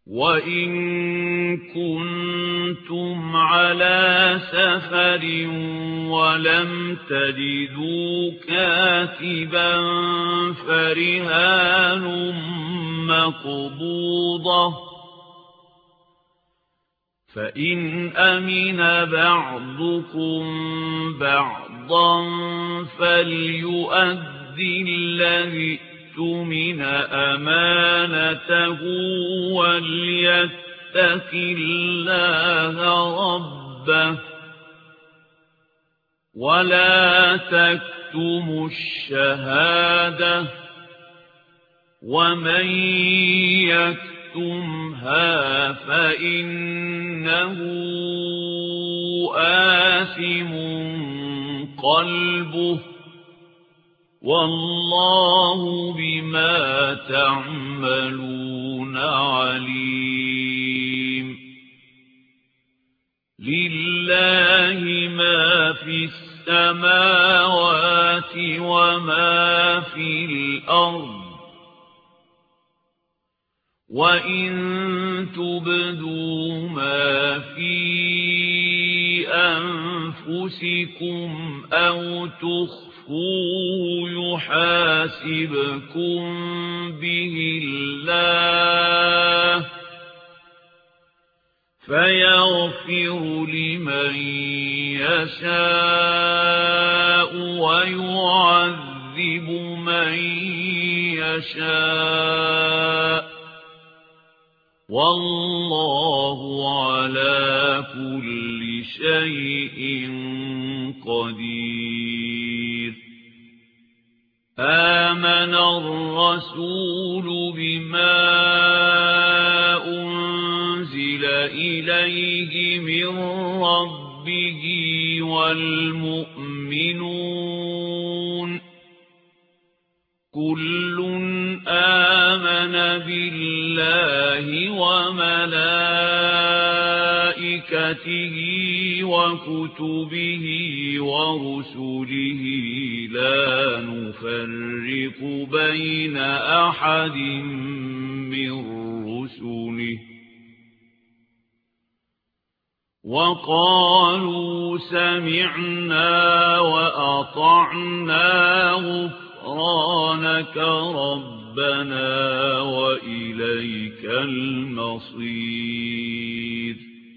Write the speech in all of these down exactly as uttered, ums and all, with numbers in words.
وَإِن كُنتُمْ عَلَى سَفَرٍ وَلَمْ تَجِدُوا كَاتِبًا فَرِهَانٌ مَّقْبُوضَةٌ فَإِنْ أَمِنَ بَعْضُكُمْ بَعْضًا فَلْيُؤَدِّ الَّذِي اؤْتُمِنَ أَمَانَتَهُ وَلْيَتَّقِ اللَّهَ رَبَّهُ وَلَا تَكْتُمُوا الشَّهَادَةَ وَمَن يَكْتُمْهَا فَإِنَّهُ آثِمٌ قَلْبُهُ وَاللَّهُ بِمَا تَعْمَلُونَ عَلِيمٌ لِلَّهِ مَا فِي السَّمَاوَاتِ وَمَا في الْأَرْضِ وَإِن تُبْدُوا مَا فِي أَنفُسِكُمْ أَوْ تُخْفُوهُ يُحَاسِبْكُم بِهِ اللَّهُ فَيَغْفِرُ لِمَن يَشَاءُ وَيُعَذِّبُ مَن يَشَاءُ وَاللَّهُ عَلَى كُلِّ شَيْءٍ قَدِيرٌ آمَنَ الرَّسُولُ بِمَا أُنزِلَ إِلَيْهِ مِن رَّبِّهِ وَالْمُؤْمِنُونَ كُلٌّ آمَنَ بِاللَّهِ وَمَلَائِكَتِهِ وَكُتُبِهِ وَرُسُلِهِ لَا نُفَرِّقُ بَيْنَ أَحَدٍ مِّن رُّسُلِهِ وَقَالُوا سَمِعْنَا وَأَطَعْنَا غُفْرَانَكَ رَبَّنَا وَإِلَيْكَ الْمَصِيرُ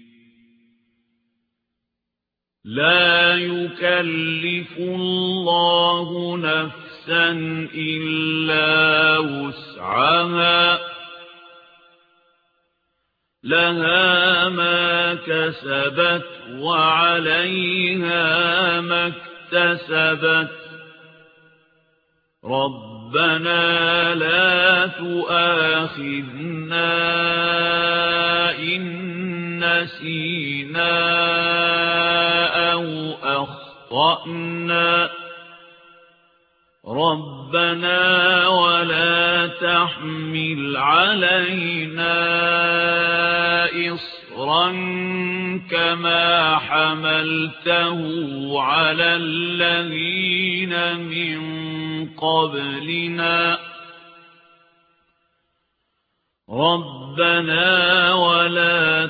لَا يُكَلِّفُ اللَّهُ نَفْسًا إِلَّا وُسْعَهَا لَهَا مَا كَسَبَتْ وَعَلَيْهَا مَا اكْتَسَبَتْ رَبَّنَا لَا تُؤَاخِذْنَا إِن نَّسِينَا أَوْ أَخْطَأْنَا رَبَّنَا وَلَا تَحْمِلْ عَلَيْنَا إِصْرًا كَمَا حَمَلْتَهُ عَلَى الَّذِينَ مِن قَبْلِنَا رَبَّنَا وَلَا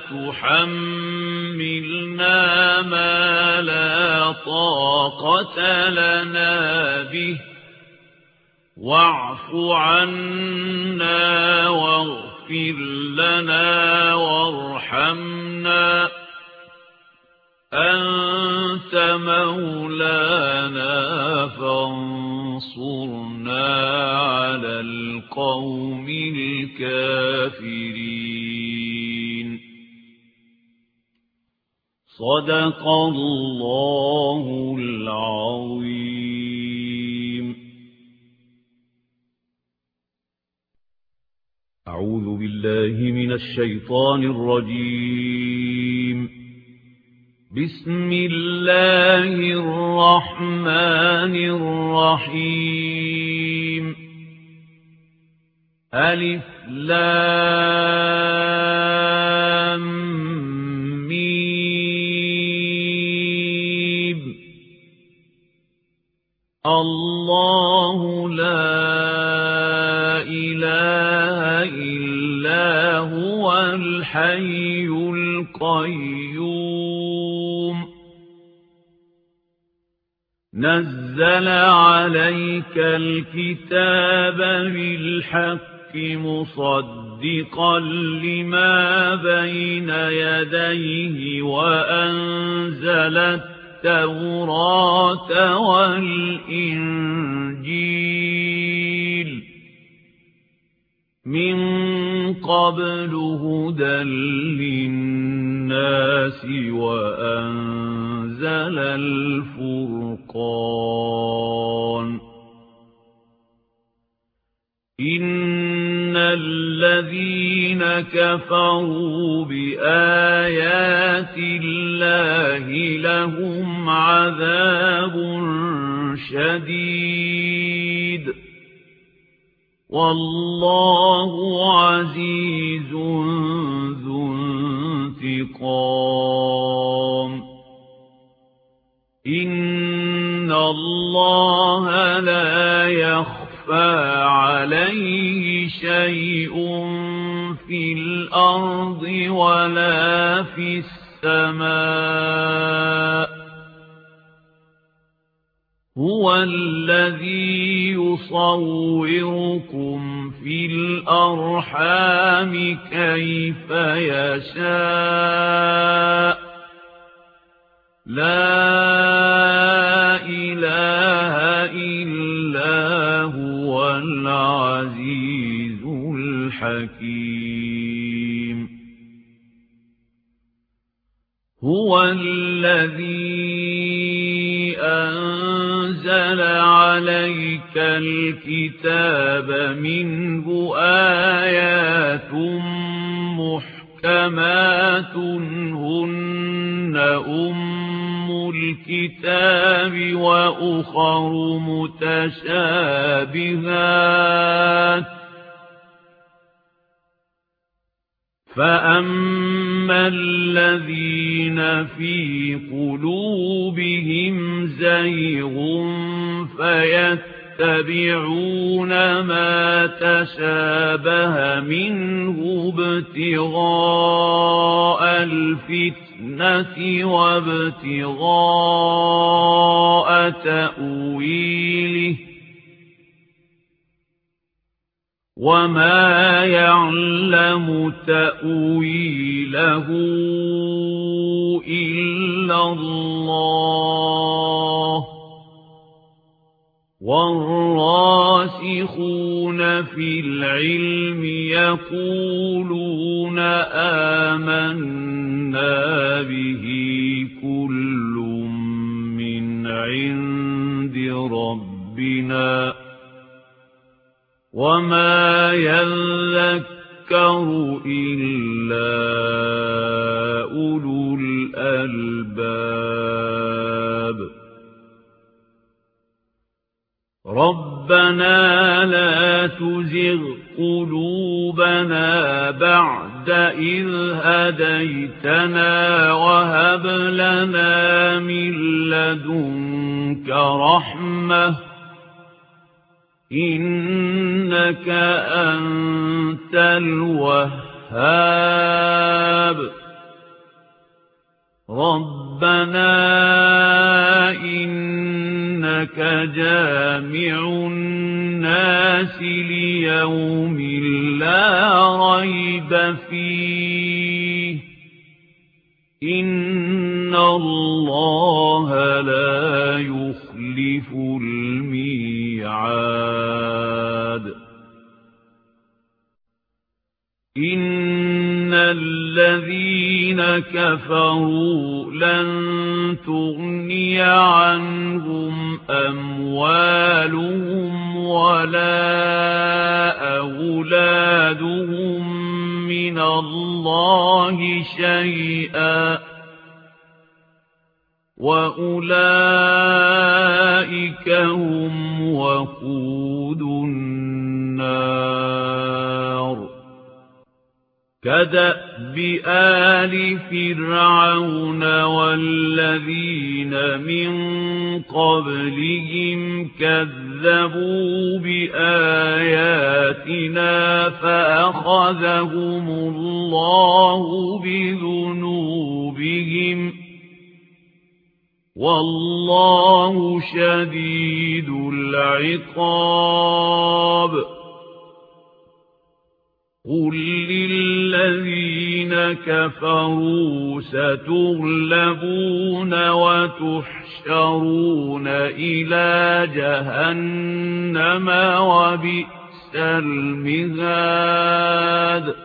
تُحَمِّلْنَا مَا لَا طَاقَةَ لَنَا بِهِ وَاعْفُ عَنَّا وَاغْفِرْ لَنَا وَارْحَمْنَا أَنْتَ مَوْلَانَا فَانصُرْنَا عَلَى الْقَوْمِ الْكَافِرِينَ صدق الله العظيم. أعوذ بالله من الشيطان الرجيم. بسم الله الرحمن الرحيم. ألف لام ميم. الله لا إله إلا هو الحي القيوم نزل عليك الكتاب بالحق مصدقا لما بين يديه وأنزل التوراة والإنجيل من قبل هدى للناس وأنزل الفرقان إن الذين كفروا بآيات الله لهم عذاب شديد والله عزيز ذو انتقام إن الله لا يخفى عليه شيء في الأرض ولا في السماء هو الذي يصوركم في الأرحام كيف يشاء لا إله إلا هو العزيز الحكيم هو الذي أنزل عليك الكتاب منه آيات محكمات هن أم الكتاب وأخر متشابهات فأما الذين في قلوبهم زيغ فيتبعون ما تشابه منه ابتغاء الفتنة وابتغاء تأويله وما يعلم تأويله إلا الله والراسخون في العلم يقولون آمنا به كل من عند ربنا وما يذكر إلا أولو الألباب ربنا لا تزغ قلوبنا بعد إذ هديتنا وهب لنا من لدنك رحمة إنك أنت الوهاب ربنا إنك جامع الناس ليوم لا ريب فيه إن الله لا يخلف الميعاد إن الذين كفروا لن تغني عنهم أموالهم ولا أولادهم من الله شيئا وأولئك هم وقود النار كدأب آل فرعون والذين من قبلهم كذبوا بآياتنا فأخذهم الله بذنوبهم والله شديد العقاب قل للذين كفروا ستغلبون وتحشرون إلى جهنم وبئس المهاد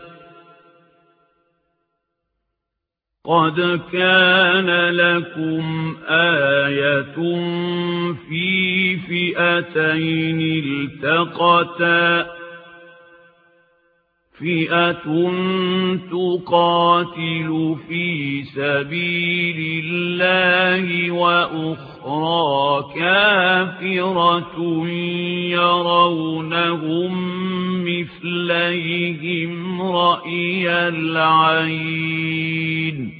قد كان لكم آية في فئتين التقتا فئة تقاتل في سبيل الله وأخرى كافرة يرونهم مثليهم رأي العين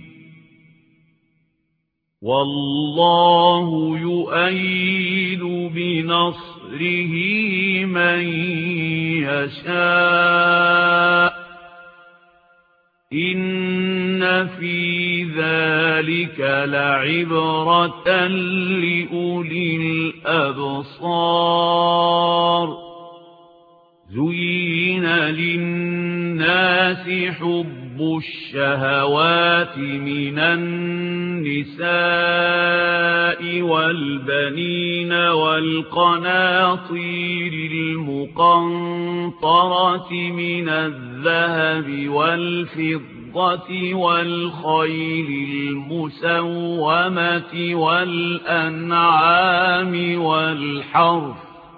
والله يؤيد بنصره من يشاء إن في ذلك لعبرة لأولي الأبصار زين للناس حب الشهوات من النساء والبنين والقناطير المقنطرة من الذهب والفضة والخيل المسومة والأنعام والحرث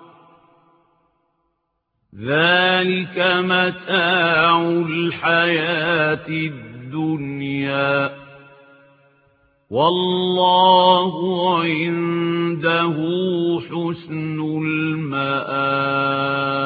ذلك متاع الحياة الدنيا والله عنده حسن المآب